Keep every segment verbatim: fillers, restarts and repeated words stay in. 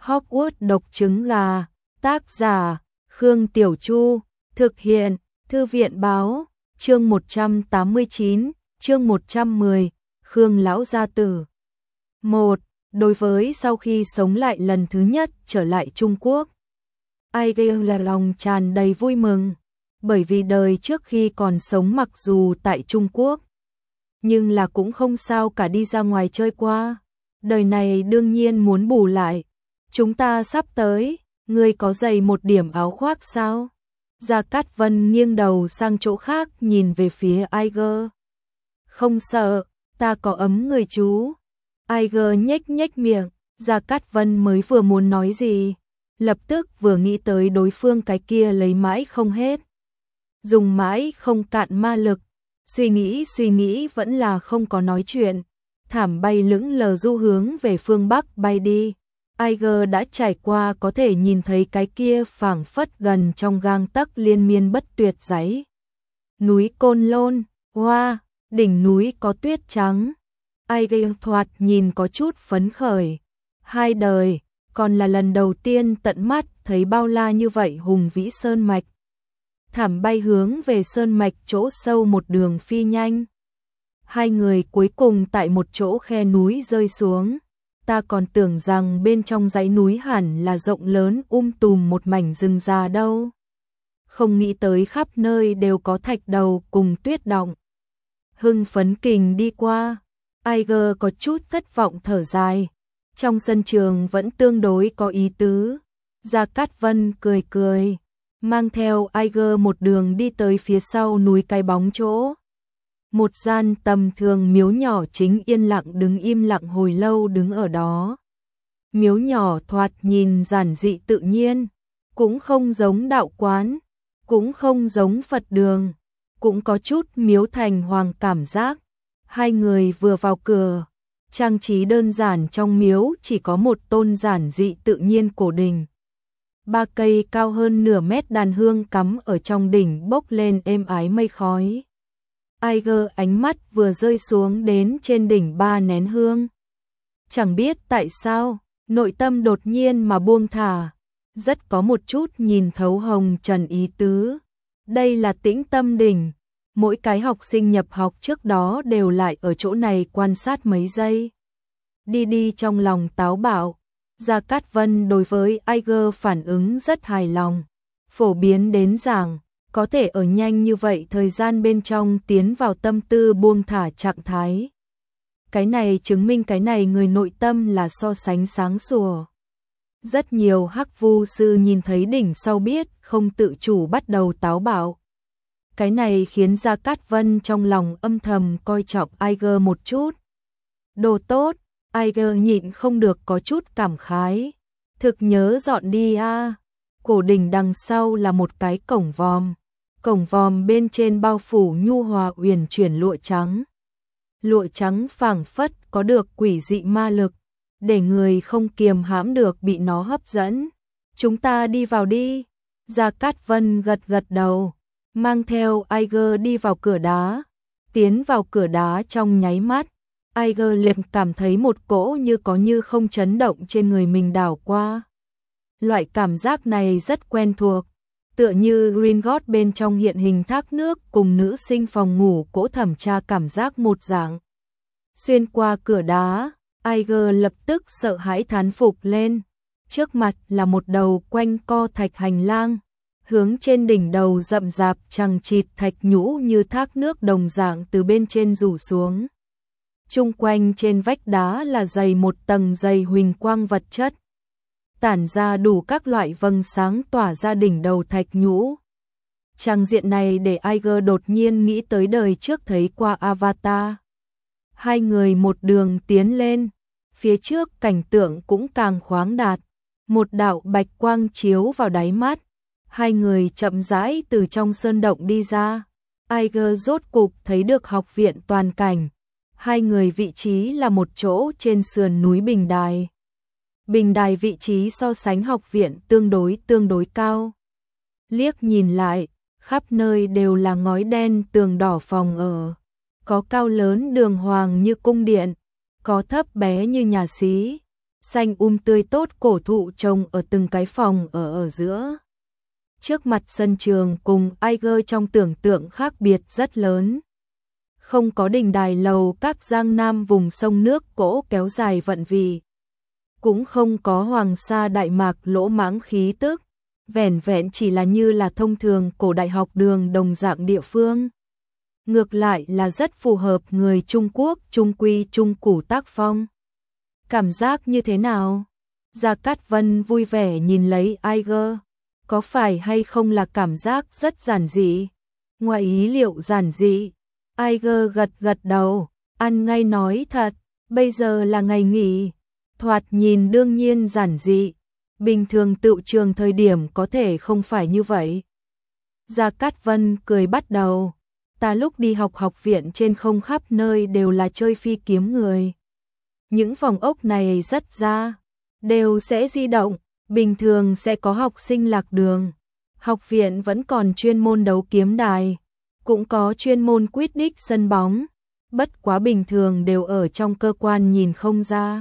Hogwarts độc trứng gà, tác giả, Khương Tiểu Chu, thực hiện, Thư viện báo, chương một trăm tám mươi chín, chương một trăm mười, Khương Lão Gia Tử. một. Đối với sau khi sống lại lần thứ nhất trở lại Trung Quốc, ai gây là lòng tràn đầy vui mừng, bởi vì đời trước khi còn sống mặc dù tại Trung Quốc, nhưng là cũng không sao cả đi ra ngoài chơi qua. Đời này đương nhiên muốn bù lại. Chúng ta sắp tới, ngươi có dày một điểm áo khoác sao? Gia Cát Vân nghiêng đầu sang chỗ khác nhìn về phía Aiger. Không sợ, ta có ấm người chú. Aiger nhếch nhếch miệng, Gia Cát Vân mới vừa muốn nói gì, lập tức vừa nghĩ tới đối phương cái kia lấy mãi không hết, dùng mãi không cạn ma lực, suy nghĩ suy nghĩ vẫn là không có nói chuyện, thảm bay lững lờ du hướng về phương Bắc bay đi. Aiger đã trải qua có thể nhìn thấy cái kia phảng phất gần trong gang tấc liên miên bất tuyệt dãy núi Côn Lôn, hoa, đỉnh núi có tuyết trắng. Aiger thoạt nhìn có chút phấn khởi, hai đời, còn là lần đầu tiên tận mắt thấy bao la như vậy hùng vĩ sơn mạch. Thảm bay hướng về sơn mạch chỗ sâu một đường phi nhanh. Hai người cuối cùng tại một chỗ khe núi rơi xuống. Ta còn tưởng rằng bên trong dãy núi hẳn là rộng lớn um tùm một mảnh rừng già đâu. Không nghĩ tới khắp nơi đều có thạch đầu cùng tuyết động. Hưng phấn kình đi qua, Aiger có chút thất vọng thở dài. Trong sân trường vẫn tương đối có ý tứ. Gia Cát Vân cười cười, mang theo Aiger một đường đi tới phía sau núi cái bóng chỗ. Một gian tầm thường miếu nhỏ chính yên lặng đứng im lặng hồi lâu đứng ở đó. Miếu nhỏ thoạt nhìn giản dị tự nhiên, cũng không giống đạo quán, cũng không giống Phật đường, cũng có chút miếu thành hoàng cảm giác. Hai người vừa vào cửa, trang trí đơn giản trong miếu chỉ có một tôn giản dị tự nhiên cổ đình. Ba cây cao hơn nửa mét đàn hương cắm ở trong đỉnh bốc lên êm ái mây khói. Aiger ánh mắt vừa rơi xuống đến trên đỉnh ba nén hương. Chẳng biết tại sao, nội tâm đột nhiên mà buông thả, rất có một chút nhìn thấu hồng trần ý tứ. Đây là Tĩnh Tâm đỉnh, mỗi cái học sinh nhập học trước đó đều lại ở chỗ này quan sát mấy giây. Đi đi trong lòng táo bạo, Gia Cát Vân đối với Aiger phản ứng rất hài lòng, phổ biến đến giảng. Có thể ở nhanh như vậy thời gian bên trong tiến vào tâm tư buông thả trạng thái. Cái này chứng minh cái này người nội tâm là so sánh sáng sủa. Rất nhiều hắc vu sư nhìn thấy đỉnh sau biết không tự chủ bắt đầu táo bạo. Cái này khiến Gia Cát Vân trong lòng âm thầm coi trọng Aiger một chút. Đồ tốt, Aiger nhịn không được có chút cảm khái. Thực nhớ dọn đi a. À. Cổ đỉnh đằng sau là một cái cổng vòm. Cổng vòm bên trên bao phủ nhu hòa uyển chuyển lụa trắng. Lụa trắng phảng phất có được quỷ dị ma lực, để người không kiềm hãm được bị nó hấp dẫn. Chúng ta đi vào đi. Gia Cát Vân gật gật đầu, mang theo Aiger đi vào cửa đá. Tiến vào cửa đá trong nháy mắt, Aiger liền cảm thấy một cỗ như có như không chấn động trên người mình đảo qua. Loại cảm giác này rất quen thuộc, tựa như Gringotts bên trong hiện hình thác nước cùng nữ sinh phòng ngủ cỗ thẩm tra cảm giác một dạng. Xuyên qua cửa đá, Aiger lập tức sợ hãi thán phục lên. Trước mặt là một đầu quanh co thạch hành lang, hướng trên đỉnh đầu rậm rạp chằng chịt thạch nhũ như thác nước đồng dạng từ bên trên rủ xuống. Chung quanh trên vách đá là dày một tầng dày huỳnh quang vật chất, tản ra đủ các loại vầng sáng tỏa ra đỉnh đầu thạch nhũ. Trang diện này để Aiger đột nhiên nghĩ tới đời trước thấy qua Avatar. Hai người một đường tiến lên, phía trước cảnh tượng cũng càng khoáng đạt, một đạo bạch quang chiếu vào đáy mắt. Hai người chậm rãi từ trong sơn động đi ra. Aiger rốt cục thấy được học viện toàn cảnh. Hai người vị trí là một chỗ trên sườn núi bình đài. Bình đài vị trí so sánh học viện tương đối tương đối cao. Liếc nhìn lại, khắp nơi đều là ngói đen tường đỏ phòng ở. Có cao lớn đường hoàng như cung điện, có thấp bé như nhà xí. xanh um tươi tốt cổ thụ trồng ở từng cái phòng ở ở giữa. Trước mặt sân trường cùng Aiger trong tưởng tượng khác biệt rất lớn. Không có đình đài lầu các giang nam vùng sông nước cỗ kéo dài vận vị. Cũng không có hoàng sa đại mạc lỗ mãng khí tức. Vẻn vẹn chỉ là như là thông thường cổ đại học đường đồng dạng địa phương. Ngược lại là rất phù hợp người Trung Quốc trung quy trung củ tác phong. Cảm giác như thế nào? Gia Cát Vân vui vẻ nhìn lấy Aiger. Có phải hay không là cảm giác rất giản dị? Ngoài ý liệu giản dị. Aiger gật gật đầu, ăn ngay nói thật, bây giờ là ngày nghỉ. Thoạt nhìn đương nhiên giản dị. Bình thường tựu trường thời điểm có thể không phải như vậy. Gia Cát Vân cười bắt đầu. Ta lúc đi học học viện trên không khắp nơi đều là chơi phi kiếm người. Những phòng ốc này rất ra, đều sẽ di động, bình thường sẽ có học sinh lạc đường. Học viện vẫn còn chuyên môn đấu kiếm đài, cũng có chuyên môn Quidditch sân bóng, bất quá bình thường đều ở trong cơ quan nhìn không ra.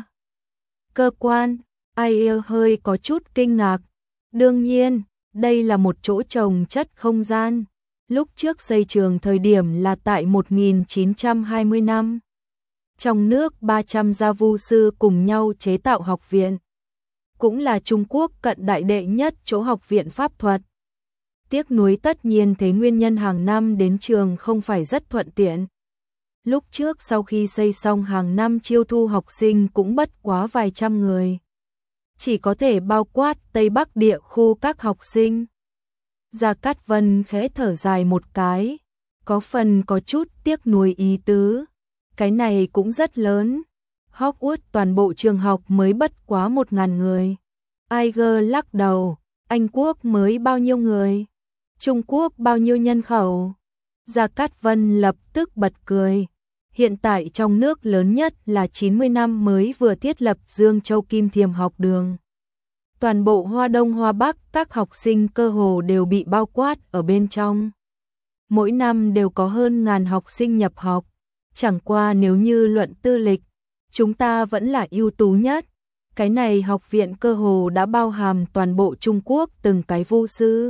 Cơ quan, Aiger hơi có chút kinh ngạc. Đương nhiên, đây là một chỗ trồng chất không gian. Lúc trước xây trường thời điểm là tại một nghìn chín trăm hai mươi năm. Trong nước ba trăm gia vu sư cùng nhau chế tạo học viện. Cũng là Trung Quốc cận đại đệ nhất chỗ học viện pháp thuật. Tiếc nuối tất nhiên thế nguyên nhân hàng năm đến trường không phải rất thuận tiện. Lúc trước sau khi xây xong hàng năm chiêu thu học sinh cũng bất quá vài trăm người. Chỉ có thể bao quát Tây Bắc địa khu các học sinh. Gia Cát Vân khẽ thở dài một cái, có phần có chút tiếc nuối ý tứ. Cái này cũng rất lớn. Hogwarts toàn bộ trường học mới bất quá một ngàn người. Aiger lắc đầu, Anh Quốc mới bao nhiêu người? Trung Quốc bao nhiêu nhân khẩu? Gia Cát Vân lập tức bật cười. Hiện tại trong nước lớn nhất là chín mươi năm mới vừa thiết lập Dương Châu Kim Thiềm học đường. Toàn bộ Hoa Đông Hoa Bắc các học sinh cơ hồ đều bị bao quát ở bên trong. Mỗi năm đều có hơn ngàn học sinh nhập học. Chẳng qua nếu như luận tư lịch, chúng ta vẫn là ưu tú nhất. Cái này học viện cơ hồ đã bao hàm toàn bộ Trung Quốc từng cái vu sư.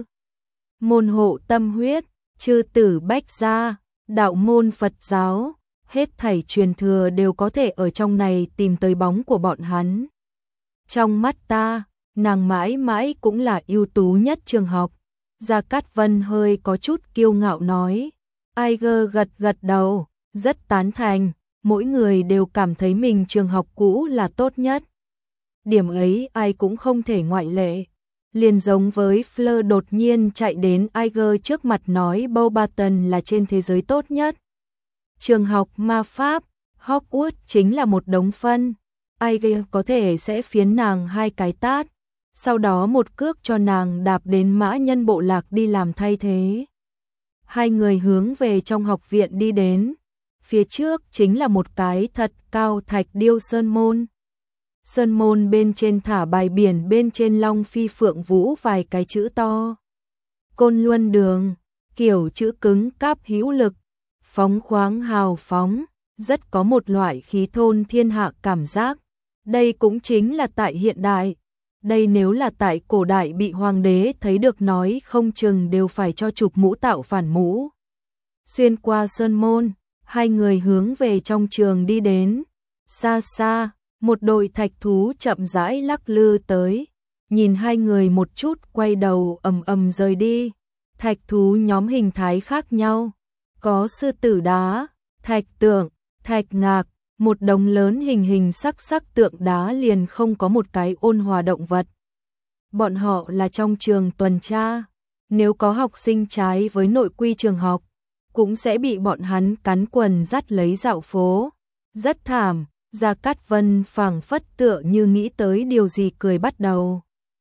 Môn hộ tâm huyết, chư tử bách gia, đạo môn Phật giáo, hết thảy truyền thừa đều có thể ở trong này tìm tới bóng của bọn hắn. Trong mắt ta, nàng mãi mãi cũng là ưu tú nhất trường học. Gia Cát Vân hơi có chút kiêu ngạo nói. Aiger gật gật đầu, rất tán thành, mỗi người đều cảm thấy mình trường học cũ là tốt nhất. Điểm ấy ai cũng không thể ngoại lệ. Liền giống với Fleur đột nhiên chạy đến Aiger trước mặt nói Beauxbaton là trên thế giới tốt nhất. Trường học ma pháp, Hogwarts chính là một đống phân. Aiger có thể sẽ phiến nàng hai cái tát, sau đó một cước cho nàng đạp đến mã nhân bộ lạc đi làm thay thế. Hai người hướng về trong học viện đi đến. Phía trước chính là một cái thật cao thạch điêu sơn môn. Sơn môn bên trên thả bài biển, bên trên long phi phượng vũ vài cái chữ to. Côn Luân Đường, kiểu chữ cứng cáp hữu lực, phóng khoáng hào phóng, rất có một loại khí thôn thiên hạ cảm giác. Đây cũng chính là tại hiện đại. Đây nếu là tại cổ đại bị hoàng đế thấy được nói không chừng đều phải cho chụp mũ tạo phản mũ. Xuyên qua sơn môn, hai người hướng về trong trường đi đến. Xa xa, một đội thạch thú chậm rãi lắc lư tới. Nhìn hai người một chút quay đầu ầm ầm rời đi. Thạch thú nhóm hình thái khác nhau. Có sư tử đá, thạch tượng, thạch ngạc. Một đống lớn hình hình sắc sắc tượng đá liền không có một cái ôn hòa động vật. Bọn họ là trong trường tuần tra. Nếu có học sinh trái với nội quy trường học, cũng sẽ bị bọn hắn cắn quần dắt lấy dạo phố. Rất thảm. Gia Cát Vân phảng phất tựa như nghĩ tới điều gì cười bắt đầu.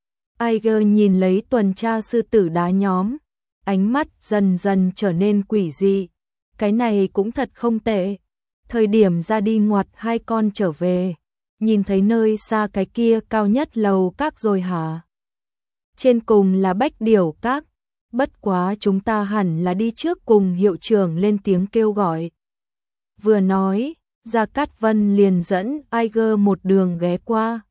Aiger nhìn lấy tuần tra sư tử đá nhóm, ánh mắt dần dần trở nên quỷ dị. Cái này cũng thật không tệ. Thời điểm ra đi ngoặt hai con trở về, nhìn thấy nơi xa cái kia cao nhất lầu các rồi hả? Trên cùng là Bách Điểu Các, bất quá chúng ta hẳn là đi trước cùng hiệu trưởng lên tiếng kêu gọi. Vừa nói, Gia Cát Vân liền dẫn Aiger một đường ghé qua.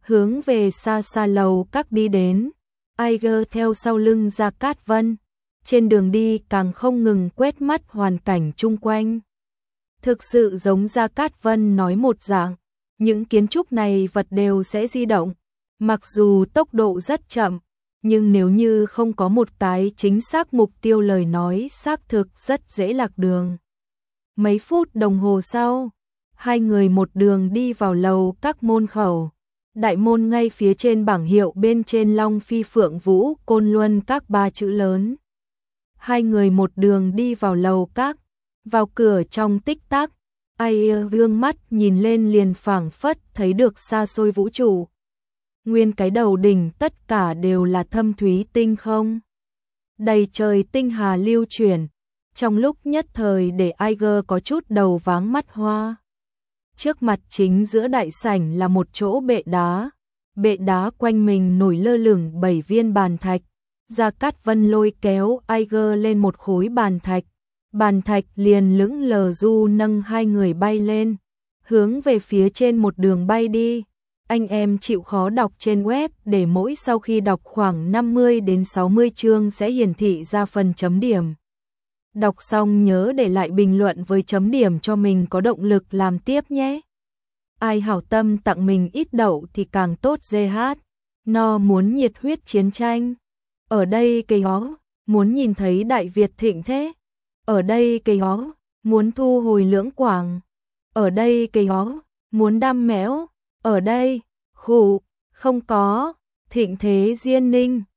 hướng về xa xa lầu các đi đến. Aiger theo sau lưng Gia Cát Vân, trên đường đi càng không ngừng quét mắt hoàn cảnh chung quanh. Thực sự giống Gia Cát Vân nói một dạng, những kiến trúc này vật đều sẽ di động, mặc dù tốc độ rất chậm, nhưng nếu như không có một cái chính xác mục tiêu lời nói xác thực rất dễ lạc đường. Mấy phút đồng hồ sau, hai người một đường đi vào lầu các môn khẩu. Đại môn ngay phía trên bảng hiệu bên trên Long Phi Phượng Vũ Côn Luân các ba chữ lớn. Hai người một đường đi vào lầu các, vào cửa trong tích tắc, ai gương mắt nhìn lên liền phảng phất thấy được xa xôi vũ trụ. Nguyên cái đầu đỉnh tất cả đều là thâm thúy tinh không. Đầy trời tinh hà lưu chuyển, trong lúc nhất thời để Aiger có chút đầu váng mắt hoa. Trước mặt chính giữa đại sảnh là một chỗ bệ đá, bệ đá quanh mình nổi lơ lửng bảy viên bàn thạch. Gia Cát Vân lôi kéo Aiger lên một khối bàn thạch, bàn thạch liền lững lờ du nâng hai người bay lên, hướng về phía trên một đường bay đi. Anh em chịu khó đọc trên web để mỗi sau khi đọc khoảng năm mươi đến sáu mươi chương sẽ hiển thị ra phần chấm điểm. Đọc xong nhớ để lại bình luận với chấm điểm cho mình có động lực làm tiếp nhé. Ai hảo tâm tặng mình ít đậu thì càng tốt giê hát. No muốn nhiệt huyết chiến tranh. Ở đây cây hó, muốn nhìn thấy Đại Việt thịnh thế. Ở đây cây hó, muốn thu hồi lưỡng quảng. Ở đây cây hó, muốn đam mẽo. Ở đây, khủ, không có, thịnh thế diên ninh.